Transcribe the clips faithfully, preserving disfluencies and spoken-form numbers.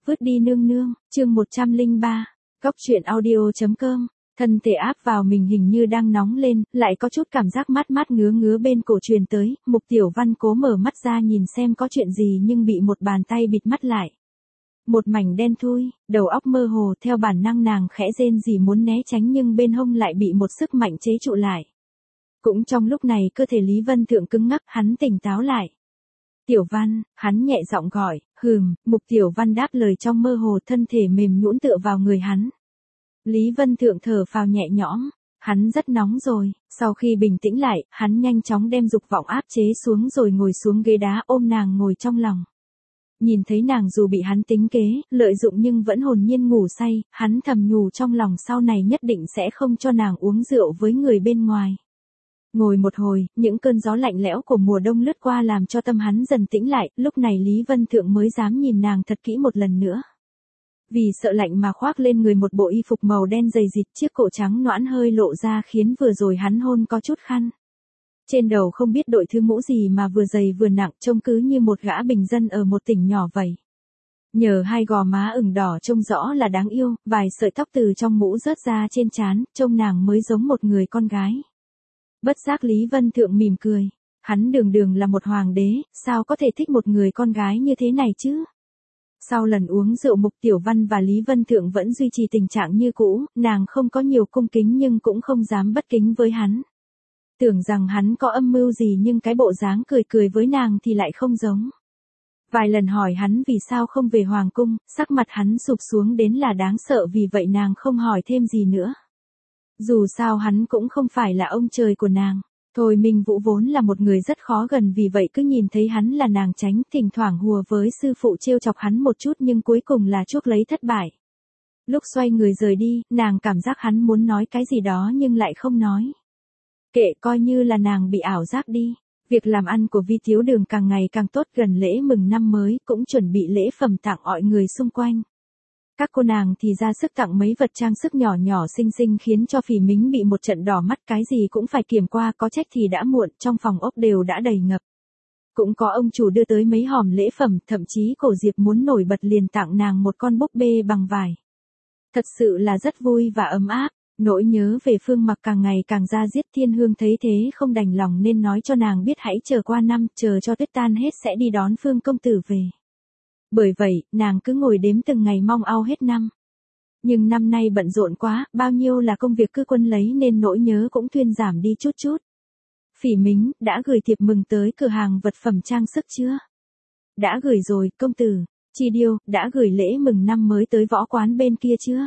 vứt đi nương nương, chương một trăm lẻ ba, góc truyện audio.com. Thân thể áp vào mình hình như đang nóng lên, lại có chút cảm giác mát mát ngứa ngứa bên cổ truyền tới, Mục Tiểu Văn cố mở mắt ra nhìn xem có chuyện gì nhưng bị một bàn tay bịt mắt lại. Một mảnh đen thui, đầu óc mơ hồ, theo bản năng nàng khẽ rên rỉ muốn né tránh nhưng bên hông lại bị một sức mạnh chế trụ lại. Cũng trong lúc này cơ thể Lý Vân Thượng cứng ngắc, hắn tỉnh táo lại. Tiểu Văn, hắn nhẹ giọng gọi, hừm, Mục Tiểu Văn đáp lời trong mơ hồ, thân thể mềm nhũn tựa vào người hắn. Lý Vân Thượng thở phào nhẹ nhõm, hắn rất nóng rồi, sau khi bình tĩnh lại, hắn nhanh chóng đem dục vọng áp chế xuống rồi ngồi xuống ghế đá ôm nàng ngồi trong lòng. Nhìn thấy nàng dù bị hắn tính kế, lợi dụng nhưng vẫn hồn nhiên ngủ say, hắn thầm nhủ trong lòng sau này nhất định sẽ không cho nàng uống rượu với người bên ngoài. Ngồi một hồi, những cơn gió lạnh lẽo của mùa đông lướt qua làm cho tâm hắn dần tĩnh lại, lúc này Lý Vân Thượng mới dám nhìn nàng thật kỹ một lần nữa. Vì sợ lạnh mà khoác lên người một bộ y phục màu đen dày dịt, chiếc cổ trắng nõn hơi lộ ra khiến vừa rồi hắn hôn có chút khăn. Trên đầu không biết đội thứ mũ gì mà vừa dày vừa nặng, trông cứ như một gã bình dân ở một tỉnh nhỏ vậy. Nhờ hai gò má ửng đỏ trông rõ là đáng yêu, vài sợi tóc từ trong mũ rớt ra trên trán, trông nàng mới giống một người con gái. Bất giác Lý Vân Thượng mỉm cười, hắn đường đường là một hoàng đế, sao có thể thích một người con gái như thế này chứ? Sau lần uống rượu, Mục Tiểu Văn và Lý Vân Thượng vẫn duy trì tình trạng như cũ, nàng không có nhiều cung kính nhưng cũng không dám bất kính với hắn. Tưởng rằng hắn có âm mưu gì nhưng cái bộ dáng cười cười với nàng thì lại không giống. Vài lần hỏi hắn vì sao không về hoàng cung, sắc mặt hắn sụp xuống đến là đáng sợ, vì vậy nàng không hỏi thêm gì nữa. Dù sao hắn cũng không phải là ông trời của nàng. Thôi Minh Vũ vốn là một người rất khó gần, vì vậy cứ nhìn thấy hắn là nàng tránh, thỉnh thoảng hùa với sư phụ trêu chọc hắn một chút nhưng cuối cùng là chuốc lấy thất bại. Lúc xoay người rời đi, nàng cảm giác hắn muốn nói cái gì đó nhưng lại không nói. Kệ, coi như là nàng bị ảo giác đi. Việc làm ăn của Vi Thiếu Đường càng ngày càng tốt, gần lễ mừng năm mới cũng chuẩn bị lễ phẩm tặng mọi người xung quanh. Các cô nàng thì ra sức tặng mấy vật trang sức nhỏ nhỏ xinh xinh khiến cho Phỉ Mính bị một trận đỏ mắt, cái gì cũng phải kiểm qua, có trách thì đã muộn, trong phòng ốc đều đã đầy ngập. Cũng có ông chủ đưa tới mấy hòm lễ phẩm, thậm chí Cổ Diệp muốn nổi bật liền tặng nàng một con búp bê bằng vải. Thật sự là rất vui và ấm áp. Nỗi nhớ về Phương Mặc càng ngày càng ra diết, Thiên Hương thấy thế không đành lòng nên nói cho nàng biết hãy chờ qua năm, chờ cho tuyết tan hết sẽ đi đón Phương công tử về. Bởi vậy, nàng cứ ngồi đếm từng ngày mong ao hết năm. Nhưng năm nay bận rộn quá, bao nhiêu là công việc cứ quân lấy nên nỗi nhớ cũng thuyên giảm đi chút chút. Phỉ Mính, đã gửi thiệp mừng tới cửa hàng vật phẩm trang sức chưa? Đã gửi rồi, công tử. Chi Điêu, đã gửi lễ mừng năm mới tới võ quán bên kia chưa?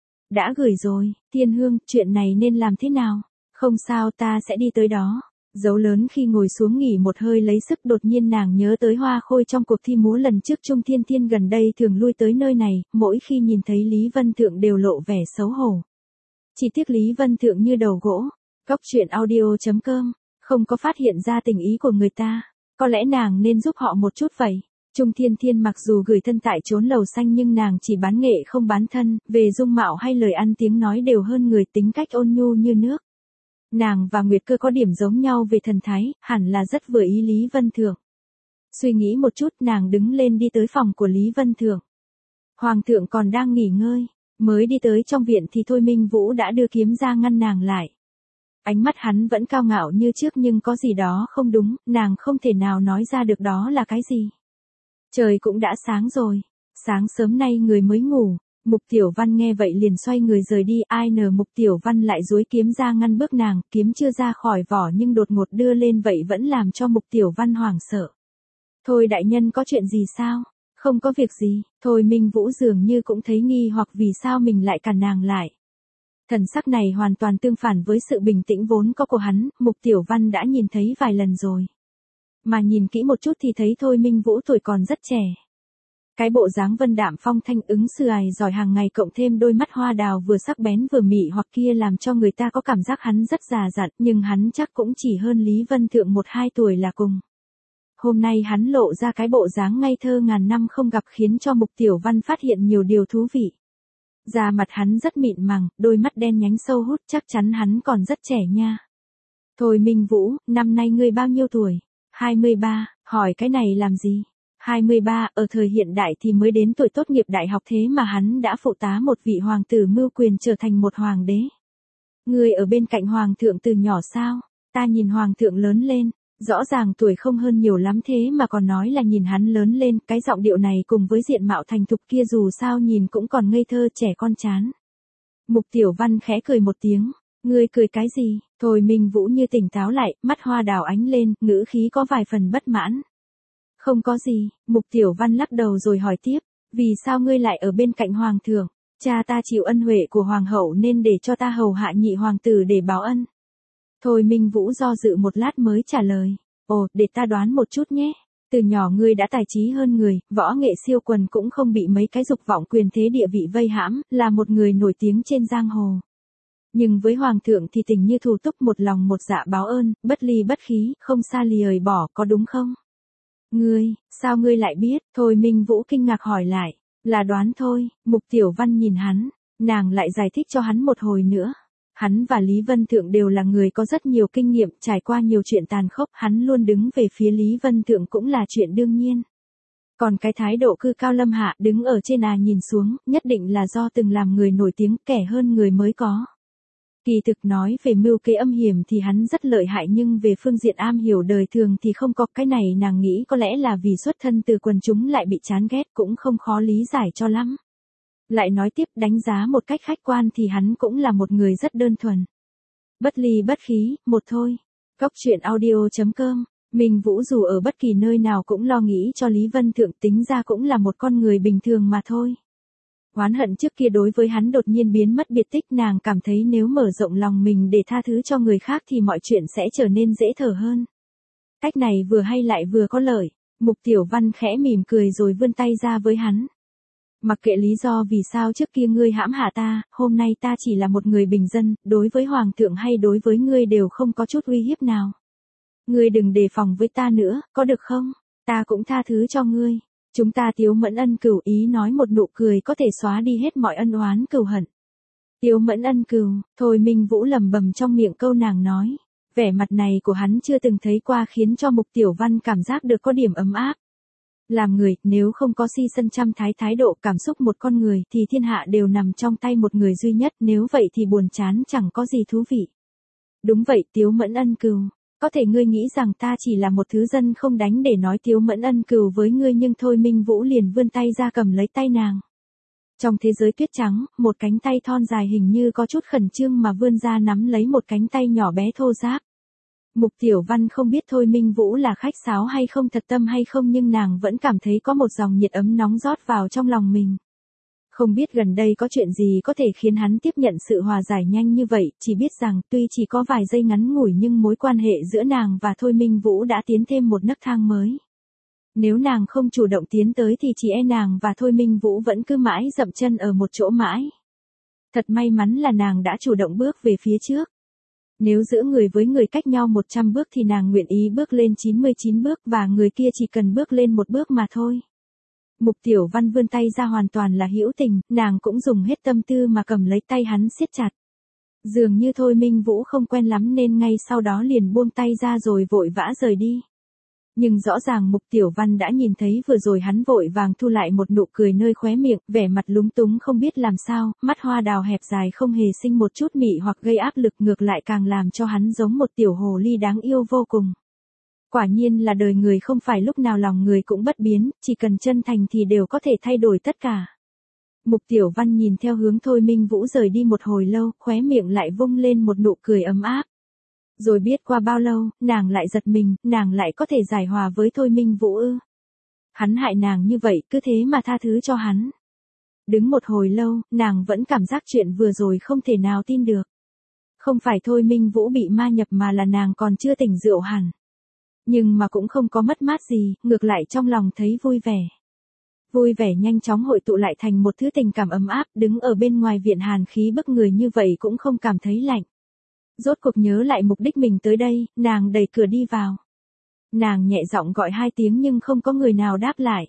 Đã gửi rồi. Thiên Hương, chuyện này nên làm thế nào? Không sao, ta sẽ đi tới đó. Dấu lớn khi ngồi xuống nghỉ một hơi lấy sức, đột nhiên nàng nhớ tới Hoa Khôi trong cuộc thi múa lần trước. Trung Thiên Thiên gần đây thường lui tới nơi này, mỗi khi nhìn thấy Lý Vân Thượng đều lộ vẻ xấu hổ. Chỉ tiếc Lý Vân Thượng như đầu gỗ. Góc truyện audio.com, không có phát hiện ra tình ý của người ta. Có lẽ nàng nên giúp họ một chút vậy. Trung Thiên Thiên mặc dù gửi thân tại chốn lầu xanh nhưng nàng chỉ bán nghệ không bán thân, về dung mạo hay lời ăn tiếng nói đều hơn người, tính cách ôn nhu như nước. Nàng và Nguyệt Cơ có điểm giống nhau về thần thái, hẳn là rất vừa ý Lý Vân Thượng. Suy nghĩ một chút, nàng đứng lên đi tới phòng của Lý Vân Thượng. Hoàng thượng còn đang nghỉ ngơi, mới đi tới trong viện thì Thôi Minh Vũ đã đưa kiếm ra ngăn nàng lại. Ánh mắt hắn vẫn cao ngạo như trước nhưng có gì đó không đúng, nàng không thể nào nói ra được đó là cái gì. Trời cũng đã sáng rồi, sáng sớm nay người mới ngủ. Mục Tiểu Văn nghe vậy liền xoay người rời đi, ai ngờ Mục Tiểu Văn lại duỗi kiếm ra ngăn bước nàng, kiếm chưa ra khỏi vỏ nhưng đột ngột đưa lên vậy vẫn làm cho Mục Tiểu Văn hoảng sợ. Thôi đại nhân, có chuyện gì sao? Không có việc gì. Thôi Minh Vũ dường như cũng thấy nghi hoặc vì sao mình lại cản nàng lại. Thần sắc này hoàn toàn tương phản với sự bình tĩnh vốn có của hắn, Mục Tiểu Văn đã nhìn thấy vài lần rồi. Mà nhìn kỹ một chút thì thấy Thôi Minh Vũ tuổi còn rất trẻ. Cái bộ dáng vân đạm phong thanh ứng xử ài giỏi hàng ngày cộng thêm đôi mắt hoa đào vừa sắc bén vừa mị hoặc kia làm cho người ta có cảm giác hắn rất già dặn, nhưng hắn chắc cũng chỉ hơn Lý Vân Thượng một hai tuổi là cùng. Hôm nay hắn lộ ra cái bộ dáng ngây thơ ngàn năm không gặp khiến cho Mục Tiểu Văn phát hiện nhiều điều thú vị. Da mặt hắn rất mịn màng, đôi mắt đen nhánh sâu hút, chắc chắn hắn còn rất trẻ nha. Thôi Minh Vũ, năm nay ngươi bao nhiêu tuổi? hai mươi ba, hỏi cái này làm gì? hai mươi ba, ở thời hiện đại thì mới đến tuổi tốt nghiệp đại học thế mà hắn đã phụ tá một vị hoàng tử mưu quyền trở thành một hoàng đế. Ngươi ở bên cạnh hoàng thượng từ nhỏ sao? Ta nhìn hoàng thượng lớn lên, rõ ràng tuổi không hơn nhiều lắm thế mà còn nói là nhìn hắn lớn lên, cái giọng điệu này cùng với diện mạo thành thục kia dù sao nhìn cũng còn ngây thơ trẻ con chán. Mục Tiểu Văn khẽ cười một tiếng, ngươi cười cái gì? Thôi Minh Vũ như tỉnh táo lại, mắt hoa đào ánh lên, ngữ khí có vài phần bất mãn. Không có gì, Mục Tiểu Văn lắc đầu rồi hỏi tiếp, vì sao ngươi lại ở bên cạnh hoàng thượng? Cha ta chịu ân huệ của hoàng hậu nên để cho ta hầu hạ nhị hoàng tử để báo ân. Thôi Minh Vũ do dự một lát mới trả lời, ồ, để ta đoán một chút nhé. Từ nhỏ ngươi đã tài trí hơn người, võ nghệ siêu quần cũng không bị mấy cái dục vọng quyền thế địa vị vây hãm, là một người nổi tiếng trên giang hồ. Nhưng với hoàng thượng thì tình như thủ túc, một lòng một dạ báo ơn, bất ly bất khí, không xa lìa bỏ, có đúng không? Ngươi, sao ngươi lại biết? Thôi Minh Vũ kinh ngạc hỏi lại, là đoán thôi. Mục Tiểu Văn nhìn hắn, nàng lại giải thích cho hắn một hồi nữa. Hắn và Lý Vân Thượng đều là người có rất nhiều kinh nghiệm, trải qua nhiều chuyện tàn khốc, hắn luôn đứng về phía Lý Vân Thượng cũng là chuyện đương nhiên. Còn cái thái độ cư cao lâm hạ, đứng ở trên à nhìn xuống, nhất định là do từng làm người nổi tiếng, kẻ hơn người mới có. Kỳ thực nói về mưu kế âm hiểm thì hắn rất lợi hại, nhưng về phương diện am hiểu đời thường thì không có. Cái này nàng nghĩ có lẽ là vì xuất thân từ quần chúng lại bị chán ghét, cũng không khó lý giải cho lắm. Lại nói tiếp, đánh giá một cách khách quan thì hắn cũng là một người rất đơn thuần. Bất ly bất khí, một thôi. Cốc truyện audio chấm com. Minh Vũ dù ở bất kỳ nơi nào cũng lo nghĩ cho Lý Vân Thượng, tính ra cũng là một con người bình thường mà thôi. Oán hận trước kia đối với hắn đột nhiên biến mất biệt tích, nàng cảm thấy nếu mở rộng lòng mình để tha thứ cho người khác thì mọi chuyện sẽ trở nên dễ thở hơn. Cách này vừa hay lại vừa có lợi. Mục Tiểu Văn khẽ mỉm cười rồi vươn tay ra với hắn. Mặc kệ lý do vì sao trước kia ngươi hãm hại ta, hôm nay ta chỉ là một người bình dân, đối với hoàng thượng hay đối với ngươi đều không có chút uy hiếp nào. Ngươi đừng đề phòng với ta nữa, có được không? Ta cũng tha thứ cho ngươi. Chúng ta Tiếu Mẫn ân cừu, ý nói một nụ cười có thể xóa đi hết mọi ân oán cừu hận. Tiếu Mẫn ân cừu, Thôi Minh Vũ lẩm bẩm trong miệng câu nàng nói. Vẻ mặt này của hắn chưa từng thấy qua khiến cho Mục Tiểu Văn cảm giác được có điểm ấm áp. Làm người, nếu không có si sân trăm thái thái độ cảm xúc một con người thì thiên hạ đều nằm trong tay một người duy nhất, nếu vậy thì buồn chán chẳng có gì thú vị. Đúng vậy Tiếu Mẫn ân cừu, có thể ngươi nghĩ rằng ta chỉ là một thứ dân không đánh để nói Tiếu Mẫn ân cừu với ngươi, nhưng Thôi Minh Vũ liền vươn tay ra cầm lấy tay nàng. Trong thế giới tuyết trắng, một cánh tay thon dài hình như có chút khẩn trương mà vươn ra nắm lấy một cánh tay nhỏ bé thô ráp. Mục Tiểu Văn không biết Thôi Minh Vũ là khách sáo hay không, thật tâm hay không, nhưng nàng vẫn cảm thấy có một dòng nhiệt ấm nóng rót vào trong lòng mình. Không biết gần đây có chuyện gì có thể khiến hắn tiếp nhận sự hòa giải nhanh như vậy, chỉ biết rằng tuy chỉ có vài giây ngắn ngủi nhưng mối quan hệ giữa nàng và Thôi Minh Vũ đã tiến thêm một nấc thang mới. Nếu nàng không chủ động tiến tới thì chỉ e nàng và Thôi Minh Vũ vẫn cứ mãi dậm chân ở một chỗ mãi. Thật may mắn là nàng đã chủ động bước về phía trước. Nếu giữa người với người cách nhau một trăm bước thì nàng nguyện ý bước lên chín mươi chín bước và người kia chỉ cần bước lên một bước mà thôi. Mục Tiểu Văn vươn tay ra hoàn toàn là hữu tình, nàng cũng dùng hết tâm tư mà cầm lấy tay hắn siết chặt. Dường như Thôi Minh Vũ không quen lắm nên ngay sau đó liền buông tay ra rồi vội vã rời đi. Nhưng rõ ràng Mục Tiểu Văn đã nhìn thấy vừa rồi hắn vội vàng thu lại một nụ cười nơi khóe miệng, vẻ mặt lúng túng không biết làm sao, mắt hoa đào hẹp dài không hề sinh một chút mị hoặc gây áp lực, ngược lại càng làm cho hắn giống một tiểu hồ ly đáng yêu vô cùng. Quả nhiên là đời người không phải lúc nào lòng người cũng bất biến, chỉ cần chân thành thì đều có thể thay đổi tất cả. Mục Tiểu Văn nhìn theo hướng Thôi Minh Vũ rời đi một hồi lâu, khóe miệng lại vung lên một nụ cười ấm áp. Rồi biết qua bao lâu, nàng lại giật mình, nàng lại có thể giải hòa với Thôi Minh Vũ ư. Hắn hại nàng như vậy, cứ thế mà tha thứ cho hắn. Đứng một hồi lâu, nàng vẫn cảm giác chuyện vừa rồi không thể nào tin được. Không phải Thôi Minh Vũ bị ma nhập mà là nàng còn chưa tỉnh rượu hẳn. Nhưng mà cũng không có mất mát gì, ngược lại trong lòng thấy vui vẻ. Vui vẻ nhanh chóng hội tụ lại thành một thứ tình cảm ấm áp, đứng ở bên ngoài viện hàn khí bức người như vậy cũng không cảm thấy lạnh. Rốt cuộc nhớ lại mục đích mình tới đây, nàng đẩy cửa đi vào. Nàng nhẹ giọng gọi hai tiếng nhưng không có người nào đáp lại.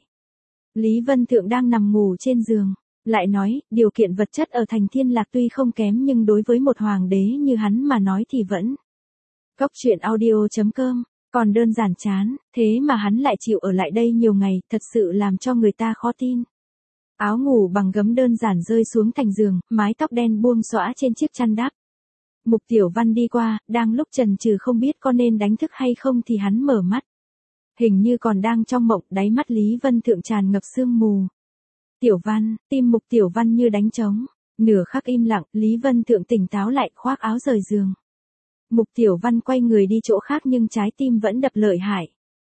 Lý Vân Thượng đang nằm ngủ trên giường, lại nói, điều kiện vật chất ở thành Thiên Lạc tuy không kém nhưng đối với một hoàng đế như hắn mà nói thì vẫn. Cốc truyện audio chấm com Còn đơn giản chán, thế mà hắn lại chịu ở lại đây nhiều ngày, thật sự làm cho người ta khó tin. Áo ngủ bằng gấm đơn giản rơi xuống thành giường, mái tóc đen buông xõa trên chiếc chăn đắp. Mục Tiểu Văn đi qua, đang lúc chần chừ không biết có nên đánh thức hay không thì hắn mở mắt. Hình như còn đang trong mộng, đáy mắt Lý Vân Thượng tràn ngập sương mù. Tiểu Văn, tim Mục Tiểu Văn như đánh trống. Nửa khắc im lặng, Lý Vân Thượng tỉnh táo lại, khoác áo rời giường. Mục Tiểu Văn quay người đi chỗ khác nhưng trái tim vẫn đập lợi hại.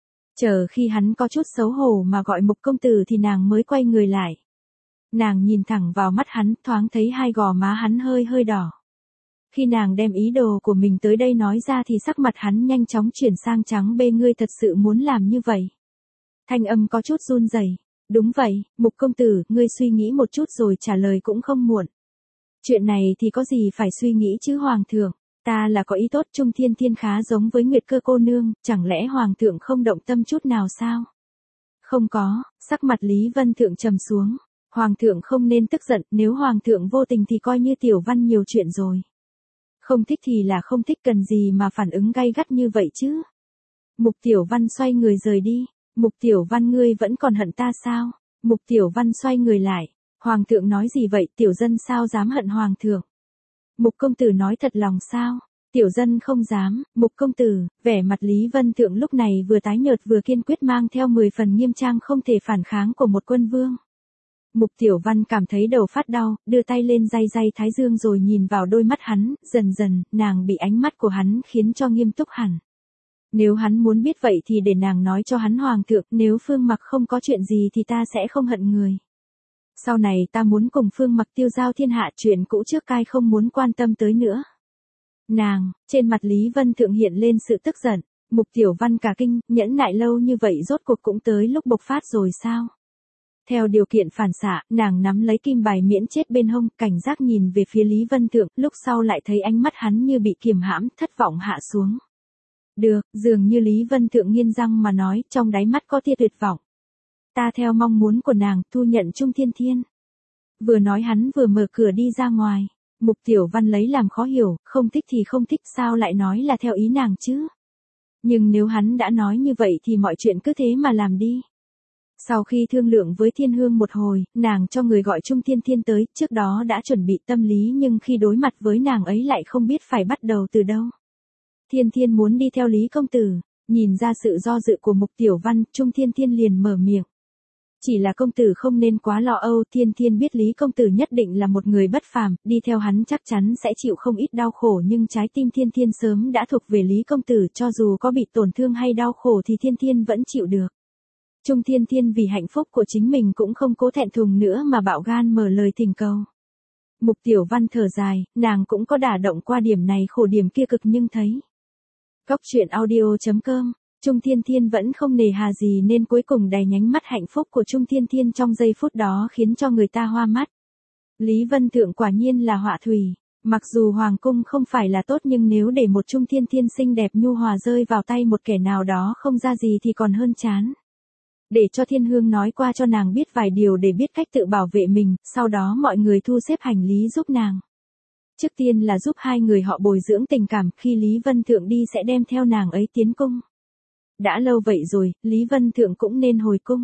Chờ khi hắn có chút xấu hổ mà gọi Mục công tử thì nàng mới quay người lại. Nàng nhìn thẳng vào mắt hắn, thoáng thấy hai gò má hắn hơi hơi đỏ. Khi nàng đem ý đồ của mình tới đây nói ra thì sắc mặt hắn nhanh chóng chuyển sang trắng bê. Ngươi thật sự muốn làm như vậy? Thanh âm có chút run rẩy. Đúng vậy, Mục công tử, ngươi suy nghĩ một chút rồi trả lời cũng không muộn. Chuyện này thì có gì phải suy nghĩ chứ Hoàng thượng, ta là có ý tốt. Trung Thiên Thiên khá giống với Nguyệt Cơ cô nương, chẳng lẽ Hoàng thượng không động tâm chút nào sao? Không có, sắc mặt Lý Vân Thượng trầm xuống. Hoàng thượng không nên tức giận, nếu Hoàng thượng vô tình thì coi như Tiểu Văn nhiều chuyện rồi. Không thích thì là không thích, cần gì mà phản ứng gay gắt như vậy chứ? Mục Tiểu Văn xoay người rời đi. Mục Tiểu Văn, ngươi vẫn còn hận ta sao? Mục Tiểu Văn xoay người lại. Hoàng thượng nói gì vậy, tiểu dân sao dám hận Hoàng thượng? Mục công tử nói thật lòng sao? Tiểu dân không dám. Mục công tử, vẻ mặt Lý Vân Thượng lúc này vừa tái nhợt vừa kiên quyết, mang theo mười phần nghiêm trang không thể phản kháng của một quân vương. Mục Tiểu Văn cảm thấy đầu phát đau, đưa tay lên day day thái dương rồi nhìn vào đôi mắt hắn, dần dần, nàng bị ánh mắt của hắn khiến cho nghiêm túc hẳn. Nếu hắn muốn biết vậy thì để nàng nói cho hắn. Hoàng thượng, nếu Phương Mặc không có chuyện gì thì ta sẽ không hận người. Sau này ta muốn cùng Phương Mặc tiêu giao thiên hạ, chuyện cũ trước cai không muốn quan tâm tới nữa. Nàng, trên mặt Lý Vân Thượng hiện lên sự tức giận. Mục Tiểu Văn cả kinh, nhẫn nại lâu như vậy rốt cuộc cũng tới lúc bộc phát rồi sao? Theo điều kiện phản xạ, nàng nắm lấy kim bài miễn chết bên hông, cảnh giác nhìn về phía Lý Vân Thượng, lúc sau lại thấy ánh mắt hắn như bị kiềm hãm, thất vọng hạ xuống. Được, dường như Lý Vân Thượng nghiến răng mà nói, trong đáy mắt có tia tuyệt vọng. Ta theo mong muốn của nàng, thu nhận Trung Thiên Thiên. Vừa nói hắn vừa mở cửa đi ra ngoài. Mục Tiểu Văn lấy làm khó hiểu, không thích thì không thích, sao lại nói là theo ý nàng chứ? Nhưng nếu hắn đã nói như vậy thì mọi chuyện cứ thế mà làm đi. Sau khi thương lượng với Thiên Hương một hồi, nàng cho người gọi Trung Thiên Thiên tới, trước đó đã chuẩn bị tâm lý nhưng khi đối mặt với nàng ấy lại không biết phải bắt đầu từ đâu. Thiên Thiên muốn đi theo Lý công tử, nhìn ra sự do dự của Mục Tiểu Văn, Trung Thiên Thiên liền mở miệng. Chỉ là công tử không nên quá lo âu. Thiên Thiên biết Lý công tử nhất định là một người bất phàm, đi theo hắn chắc chắn sẽ chịu không ít đau khổ, nhưng trái tim Thiên Thiên sớm đã thuộc về Lý công tử, cho dù có bị tổn thương hay đau khổ thì Thiên Thiên vẫn chịu được. Trung Thiên Thiên vì hạnh phúc của chính mình cũng không cố thẹn thùng nữa mà bạo gan mở lời thỉnh cầu. Mục Tiểu Văn thở dài, nàng cũng có đả động qua điểm này khổ điểm kia cực nhưng thấy. Góc truyện audio chấm com, Trung Thiên Thiên vẫn không nề hà gì nên cuối cùng đầy nhánh mắt hạnh phúc của Trung Thiên Thiên trong giây phút đó khiến cho người ta hoa mắt. Lý Vân Thượng quả nhiên là họa thủy. Mặc dù Hoàng cung không phải là tốt nhưng nếu để một Trung Thiên Thiên xinh đẹp nhu hòa rơi vào tay một kẻ nào đó không ra gì thì còn hơn chán. Để cho Thiên Hương nói qua cho nàng biết vài điều để biết cách tự bảo vệ mình, sau đó mọi người thu xếp hành lý giúp nàng. Trước tiên là giúp hai người họ bồi dưỡng tình cảm, khi Lý Vân Thượng đi sẽ đem theo nàng ấy tiến cung. Đã lâu vậy rồi, Lý Vân Thượng cũng nên hồi cung.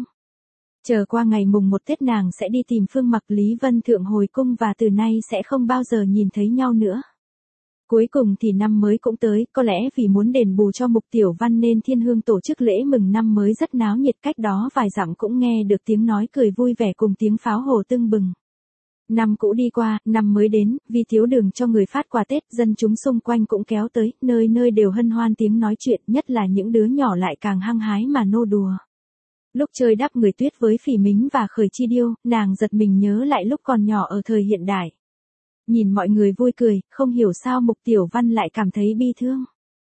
Chờ qua ngày mùng một Tết nàng sẽ đi tìm Phương Mặc. Lý Vân Thượng hồi cung và từ nay sẽ không bao giờ nhìn thấy nhau nữa. Cuối cùng thì năm mới cũng tới, có lẽ vì muốn đền bù cho Mục Tiểu Văn nên Thiên Hương tổ chức lễ mừng năm mới rất náo nhiệt, cách đó vài dặm cũng nghe được tiếng nói cười vui vẻ cùng tiếng pháo hồ tưng bừng. Năm cũ đi qua, năm mới đến, vì thiếu đường cho người phát quà Tết, dân chúng xung quanh cũng kéo tới, nơi nơi đều hân hoan tiếng nói chuyện, nhất là những đứa nhỏ lại càng hăng hái mà nô đùa. Lúc chơi đắp người tuyết với Phỉ Mính và Khởi Chi Điêu, nàng giật mình nhớ lại lúc còn nhỏ ở thời hiện đại. Nhìn mọi người vui cười, không hiểu sao Mục Tiểu Văn lại cảm thấy bi thương.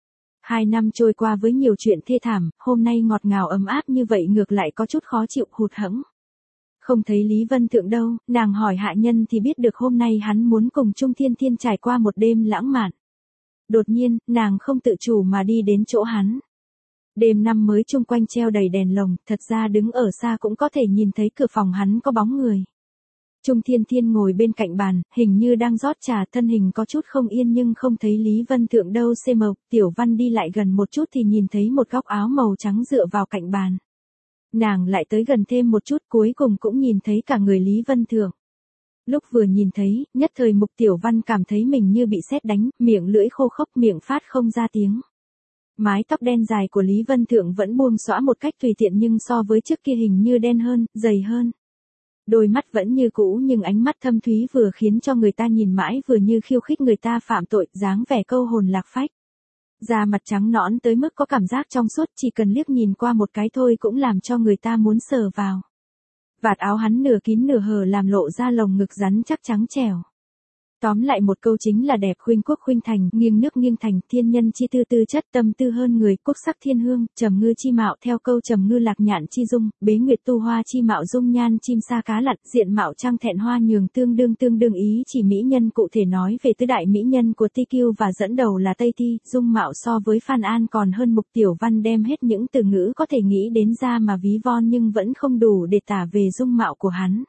Hai năm trôi qua với nhiều chuyện thê thảm, hôm nay ngọt ngào ấm áp như vậy ngược lại có chút khó chịu, hụt hẫng. Không thấy Lý Vân Thượng đâu, nàng hỏi hạ nhân thì biết được hôm nay hắn muốn cùng Trung Thiên Thiên trải qua một đêm lãng mạn. Đột nhiên, nàng không tự chủ mà đi đến chỗ hắn. Đêm năm mới chung quanh treo đầy đèn lồng, thật ra đứng ở xa cũng có thể nhìn thấy cửa phòng hắn có bóng người. Trung Thiên Thiên ngồi bên cạnh bàn, hình như đang rót trà, thân hình có chút không yên nhưng không thấy Lý Vân Thượng đâu. Cm, Tiểu Văn đi lại gần một chút thì nhìn thấy một góc áo màu trắng dựa vào cạnh bàn. Nàng lại tới gần thêm một chút, cuối cùng cũng nhìn thấy cả người Lý Vân Thượng. Lúc vừa nhìn thấy, nhất thời Mục Tiểu Văn cảm thấy mình như bị sét đánh, miệng lưỡi khô khốc, miệng phát không ra tiếng. Mái tóc đen dài của Lý Vân Thượng vẫn buông xõa một cách tùy tiện nhưng so với trước kia hình như đen hơn, dày hơn. Đôi mắt vẫn như cũ nhưng ánh mắt thâm thúy vừa khiến cho người ta nhìn mãi vừa như khiêu khích người ta phạm tội, dáng vẻ câu hồn lạc phách. Da mặt trắng nõn tới mức có cảm giác trong suốt, chỉ cần liếc nhìn qua một cái thôi cũng làm cho người ta muốn sờ vào. Vạt áo hắn nửa kín nửa hở làm lộ ra lồng ngực rắn chắc trắng trẻo. Tóm lại một câu chính là đẹp khuynh quốc khuynh thành, nghiêng nước nghiêng thành, thiên nhân chi tư tư chất tâm tư hơn người, quốc sắc thiên hương, trầm ngư chi mạo, theo câu trầm ngư lạc nhạn chi dung, bế nguyệt tu hoa chi mạo dung nhan chim sa cá lặn, diện mạo trăng thẹn hoa nhường tương đương tương đương ý chỉ mỹ nhân cụ thể nói về tứ đại mỹ nhân của Ti Kiêu và dẫn đầu là Tây Thi, dung mạo so với Phan An còn hơn. Mục Tiểu Văn đem hết những từ ngữ có thể nghĩ đến ra mà ví von nhưng vẫn không đủ để tả về dung mạo của hắn.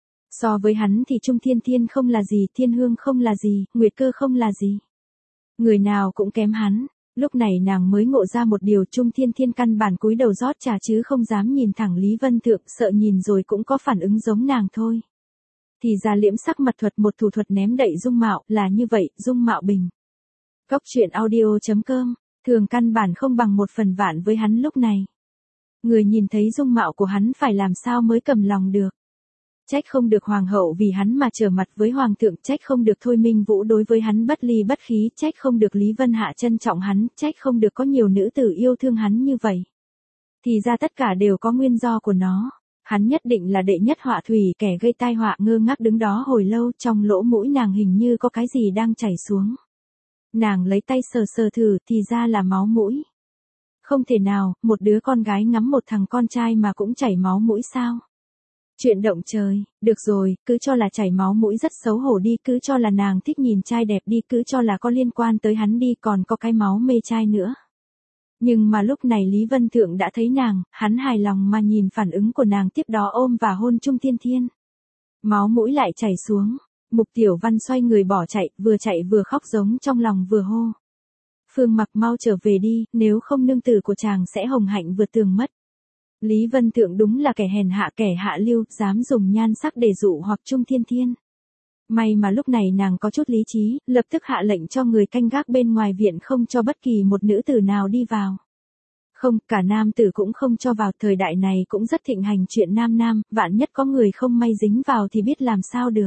So với hắn thì Trung Thiên Thiên không là gì, Thiên Hương không là gì, Nguyệt Cơ không là gì. Người nào cũng kém hắn. Lúc này nàng mới ngộ ra một điều, Trung Thiên Thiên căn bản cúi đầu rót trà chứ không dám nhìn thẳng Lý Vân Thượng, sợ nhìn rồi cũng có phản ứng giống nàng thôi. Thì ra liễm sắc mặt thuật một thủ thuật ném đậy dung mạo, là như vậy, dung mạo bình. Cốc truyện audio chấm com, thường căn bản không bằng một phần vạn với hắn lúc này. Người nhìn thấy dung mạo của hắn phải làm sao mới cầm lòng được. Trách không được hoàng hậu vì hắn mà trở mặt với hoàng thượng, trách không được Thôi Minh Vũ đối với hắn bất ly bất khí, trách không được Lý Vân Hạ trân trọng hắn, trách không được có nhiều nữ tử yêu thương hắn như vậy. Thì ra tất cả đều có nguyên do của nó. Hắn nhất định là đệ nhất họa thủy, kẻ gây tai họa. Ngơ ngác đứng đó hồi lâu, trong lỗ mũi nàng hình như có cái gì đang chảy xuống. Nàng lấy tay sờ sờ thử, thì ra là máu mũi. Không thể nào, một đứa con gái ngắm một thằng con trai mà cũng chảy máu mũi sao? Chuyện động trời, được rồi, cứ cho là chảy máu mũi rất xấu hổ đi, cứ cho là nàng thích nhìn trai đẹp đi, cứ cho là có liên quan tới hắn đi, còn có cái máu mê trai nữa. Nhưng mà lúc này Lý Vân Thượng đã thấy nàng, hắn hài lòng mà nhìn phản ứng của nàng, tiếp đó ôm và hôn Trung Thiên Thiên. Máu mũi lại chảy xuống, Mục Tiểu Văn xoay người bỏ chạy, vừa chạy vừa khóc giống trong lòng vừa hô. Phương Mặc mau trở về đi, nếu không nương tử của chàng sẽ hồng hạnh vượt tường mất. Lý Vân Thượng đúng là kẻ hèn hạ, kẻ hạ lưu, dám dùng nhan sắc để dụ hoặc Trung Thiên Thiên. May mà lúc này nàng có chút lý trí, lập tức hạ lệnh cho người canh gác bên ngoài viện không cho bất kỳ một nữ tử nào đi vào. Không, cả nam tử cũng không cho vào, thời đại này cũng rất thịnh hành chuyện nam nam, vạn nhất có người không may dính vào thì biết làm sao được.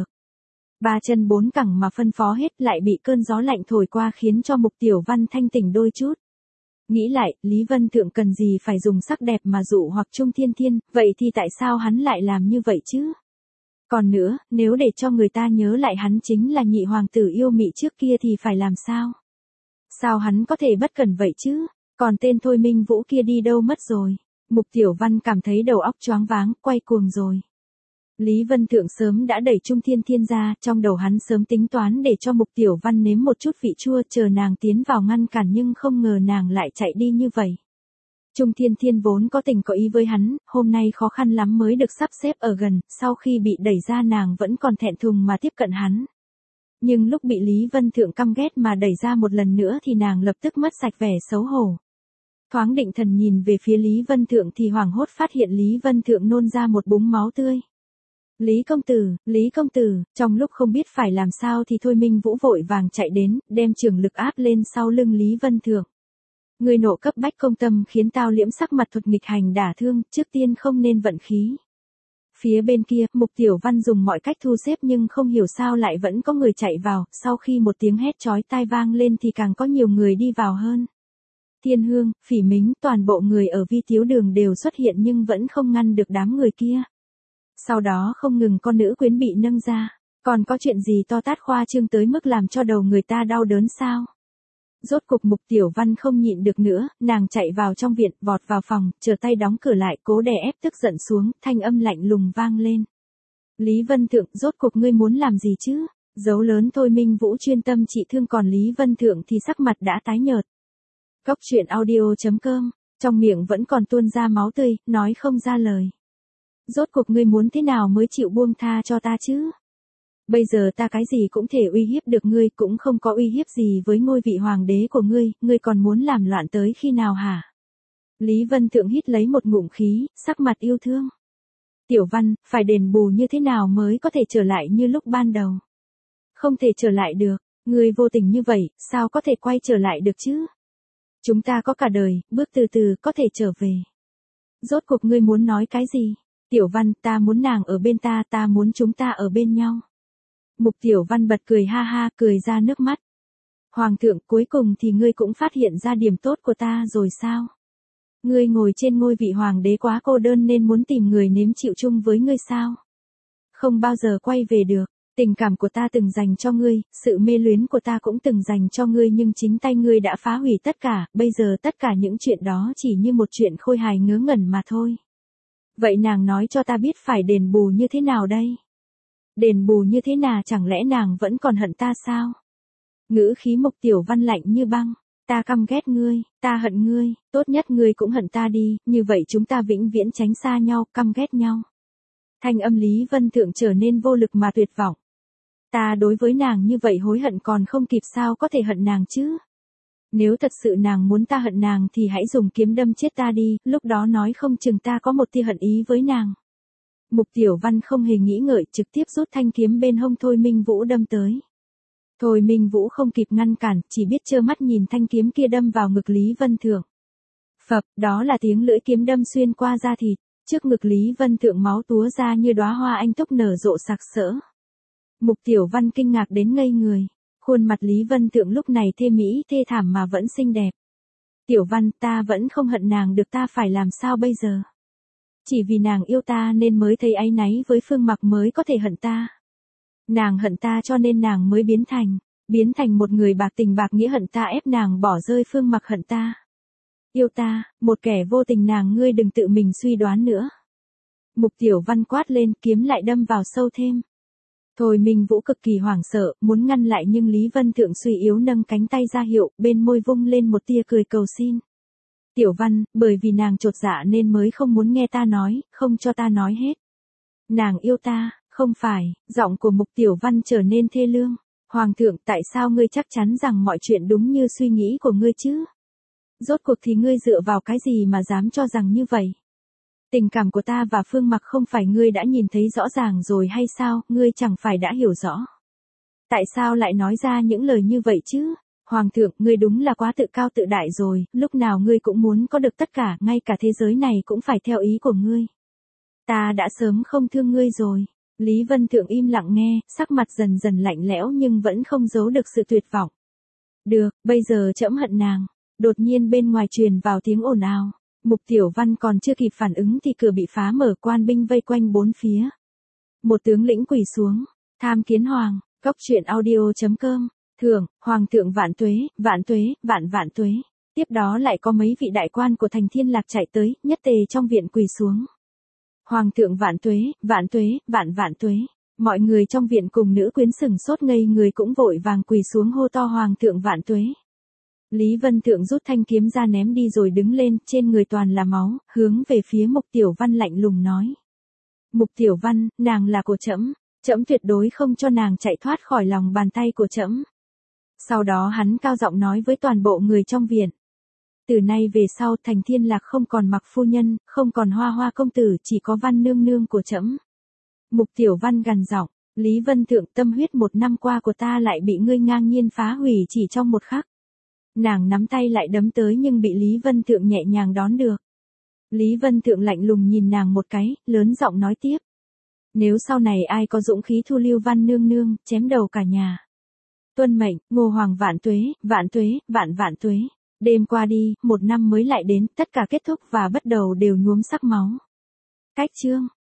Ba chân bốn cẳng mà phân phó hết lại bị cơn gió lạnh thổi qua khiến cho Mục Tiểu Văn thanh tỉnh đôi chút. Nghĩ lại, Lý Vân Thượng cần gì phải dùng sắc đẹp mà dụ hoặc Trung Thiên Thiên, vậy thì tại sao hắn lại làm như vậy chứ? Còn nữa, nếu để cho người ta nhớ lại hắn chính là nhị hoàng tử yêu mị trước kia thì phải làm sao? Sao hắn có thể bất cẩn vậy chứ? Còn tên Thôi Minh Vũ kia đi đâu mất rồi? Mục Tiểu Văn cảm thấy đầu óc choáng váng, quay cuồng rồi. Lý Vân Thượng sớm đã đẩy Trung Thiên Thiên ra, trong đầu hắn sớm tính toán để cho Mục Tiểu Văn nếm một chút vị chua, chờ nàng tiến vào ngăn cản nhưng không ngờ nàng lại chạy đi như vậy. Trung Thiên Thiên vốn có tình có ý với hắn, hôm nay khó khăn lắm mới được sắp xếp ở gần, sau khi bị đẩy ra nàng vẫn còn thẹn thùng mà tiếp cận hắn. Nhưng lúc bị Lý Vân Thượng căm ghét mà đẩy ra một lần nữa thì nàng lập tức mất sạch vẻ xấu hổ. Thoáng định thần nhìn về phía Lý Vân Thượng thì hoảng hốt phát hiện Lý Vân Thượng nôn ra một búng máu tươi. Lý công tử, Lý công tử, trong lúc không biết phải làm sao thì Thôi Minh Vũ vội vàng chạy đến, đem trường lực áp lên sau lưng Lý Vân Thượng. Người nộ cấp bách công tâm khiến tao liễm sắc mặt thuật nghịch hành đả thương, trước tiên không nên vận khí. Phía bên kia, Mục Tiểu Văn dùng mọi cách thu xếp nhưng không hiểu sao lại vẫn có người chạy vào, sau khi một tiếng hét chói tai vang lên thì càng có nhiều người đi vào hơn. Thiên Hương, Phỉ Mính, toàn bộ người ở Vi Tiếu Đường đều xuất hiện nhưng vẫn không ngăn được đám người kia. Sau đó không ngừng con nữ quyến bị nâng ra, còn có chuyện gì to tát khoa trương tới mức làm cho đầu người ta đau đớn sao? Rốt cục Mục Tiểu Văn không nhịn được nữa, nàng chạy vào trong viện, vọt vào phòng, chờ tay đóng cửa lại, cố đè ép tức giận xuống, thanh âm lạnh lùng vang lên. Lý Vân Thượng, rốt cục ngươi muốn làm gì chứ? Dấu lớn Thôi Minh Vũ chuyên tâm trị thương còn Lý Vân Thượng thì sắc mặt đã tái nhợt. Cốc truyện audio chấm com, trong miệng vẫn còn tuôn ra máu tươi, nói không ra lời. Rốt cuộc ngươi muốn thế nào mới chịu buông tha cho ta chứ? Bây giờ ta cái gì cũng thể uy hiếp được ngươi, cũng không có uy hiếp gì với ngôi vị hoàng đế của ngươi, ngươi còn muốn làm loạn tới khi nào hả? Lý Vân Thượng hít lấy một ngụm khí, sắc mặt yêu thương. Tiểu Văn, phải đền bù như thế nào mới có thể trở lại như lúc ban đầu? Không thể trở lại được, ngươi vô tình như vậy, sao có thể quay trở lại được chứ? Chúng ta có cả đời, bước từ từ có thể trở về. Rốt cuộc ngươi muốn nói cái gì? Tiểu Văn, ta muốn nàng ở bên ta, ta muốn chúng ta ở bên nhau. Mục Tiểu Văn bật cười ha ha, cười ra nước mắt. Hoàng thượng, cuối cùng thì ngươi cũng phát hiện ra điểm tốt của ta rồi sao? Ngươi ngồi trên ngôi vị hoàng đế quá cô đơn nên muốn tìm người nếm chịu chung với ngươi sao? Không bao giờ quay về được, tình cảm của ta từng dành cho ngươi, sự mê luyến của ta cũng từng dành cho ngươi, nhưng chính tay ngươi đã phá hủy tất cả, bây giờ tất cả những chuyện đó chỉ như một chuyện khôi hài ngớ ngẩn mà thôi. Vậy nàng nói cho ta biết phải đền bù như thế nào đây? Đền bù như thế nào, chẳng lẽ nàng vẫn còn hận ta sao? Ngữ khí Mục Tiểu Văn lạnh như băng. Ta căm ghét ngươi, ta hận ngươi, tốt nhất ngươi cũng hận ta đi, như vậy chúng ta vĩnh viễn tránh xa nhau, căm ghét nhau. Thanh âm Lý Vân Thượng trở nên vô lực mà tuyệt vọng. Ta đối với nàng như vậy hối hận còn không kịp, sao có thể hận nàng chứ? Nếu thật sự nàng muốn ta hận nàng thì hãy dùng kiếm đâm chết ta đi, lúc đó nói không chừng ta có một tia hận ý với nàng. Mục Tiểu Văn không hề nghĩ ngợi, trực tiếp rút thanh kiếm bên hông Thôi Minh Vũ đâm tới. Thôi Minh Vũ không kịp ngăn cản, chỉ biết trơ mắt nhìn thanh kiếm kia đâm vào ngực Lý Vân Thượng. Phập, đó là tiếng lưỡi kiếm đâm xuyên qua da thịt, trước ngực Lý Vân Thượng máu túa ra như đóa hoa anh túc nở rộ sặc sỡ. Mục Tiểu Văn kinh ngạc đến ngây người, khuôn mặt Lý Vân Thượng lúc này thê mỹ thê thảm mà vẫn xinh đẹp. Tiểu Văn, ta vẫn không hận nàng được, ta phải làm sao bây giờ? Chỉ vì nàng yêu ta nên mới thấy áy náy với Phương Mặc mới có thể hận ta. Nàng hận ta cho nên nàng mới biến thành, biến thành một người bạc tình bạc nghĩa hận ta, ép nàng bỏ rơi Phương Mặc hận ta. Yêu ta, một kẻ vô tình, nàng ngươi đừng tự mình suy đoán nữa. Mục Tiểu Văn quát lên, kiếm lại đâm vào sâu thêm. Thôi Minh Vũ cực kỳ hoảng sợ, muốn ngăn lại nhưng Lý Vân Thượng suy yếu nâng cánh tay ra hiệu, bên môi vung lên một tia cười cầu xin. Tiểu Văn, bởi vì nàng chột dạ nên mới không muốn nghe ta nói, không cho ta nói hết. Nàng yêu ta. Không phải, giọng của Mục Tiểu Văn trở nên thê lương. Hoàng thượng, tại sao ngươi chắc chắn rằng mọi chuyện đúng như suy nghĩ của ngươi chứ? Rốt cuộc thì ngươi dựa vào cái gì mà dám cho rằng như vậy? Tình cảm của ta và Phương Mặc không phải ngươi đã nhìn thấy rõ ràng rồi hay sao, ngươi chẳng phải đã hiểu rõ? Tại sao lại nói ra những lời như vậy chứ? Hoàng thượng, ngươi đúng là quá tự cao tự đại rồi, lúc nào ngươi cũng muốn có được tất cả, ngay cả thế giới này cũng phải theo ý của ngươi. Ta đã sớm không thương ngươi rồi. Lý Vân Thượng im lặng nghe, sắc mặt dần dần lạnh lẽo nhưng vẫn không giấu được sự tuyệt vọng. Được, bây giờ trẫm hận nàng. Đột nhiên bên ngoài truyền vào tiếng ồn ào. Mục Tiểu Văn còn chưa kịp phản ứng thì cửa bị phá mở, quan binh vây quanh bốn phía. Một tướng lĩnh quỳ xuống, tham kiến hoàng, cốc truyện audio chấm com, thưởng, hoàng thượng vạn tuế, vạn tuế, vạn vạn tuế. Tiếp đó lại có mấy vị đại quan của thành Thiên Lạc chạy tới, nhất tề trong viện quỳ xuống. Hoàng thượng vạn tuế, vạn tuế, vạn vạn tuế. Mọi người trong viện cùng nữ quyến sừng sốt ngây người cũng vội vàng quỳ xuống hô to hoàng thượng vạn tuế. Lý Vân Thượng rút thanh kiếm ra ném đi rồi đứng lên, trên người toàn là máu, hướng về phía Mục Tiểu Văn lạnh lùng nói. Mục Tiểu Văn, nàng là của trẫm, trẫm tuyệt đối không cho nàng chạy thoát khỏi lòng bàn tay của trẫm. Sau đó hắn cao giọng nói với toàn bộ người trong viện. Từ nay về sau thành Thiên Lạc không còn Mặc phu nhân, không còn Hoa Hoa công tử, chỉ có Văn nương nương của trẫm. Mục Tiểu Văn gằn giọng, Lý Vân Thượng, tâm huyết một năm qua của ta lại bị ngươi ngang nhiên phá hủy chỉ trong một khắc. Nàng nắm tay lại đấm tới nhưng bị Lý Vân Thượng nhẹ nhàng đón được. Lý Vân Thượng lạnh lùng nhìn nàng một cái, lớn giọng nói tiếp. Nếu sau này ai có dũng khí thu lưu Văn nương nương, chém đầu cả nhà. Tuân mệnh, Ngô Hoàng vạn tuế, vạn tuế, vạn vạn tuế. Đêm qua đi, một năm mới lại đến, tất cả kết thúc và bắt đầu đều nhuốm sắc máu. Cách chương.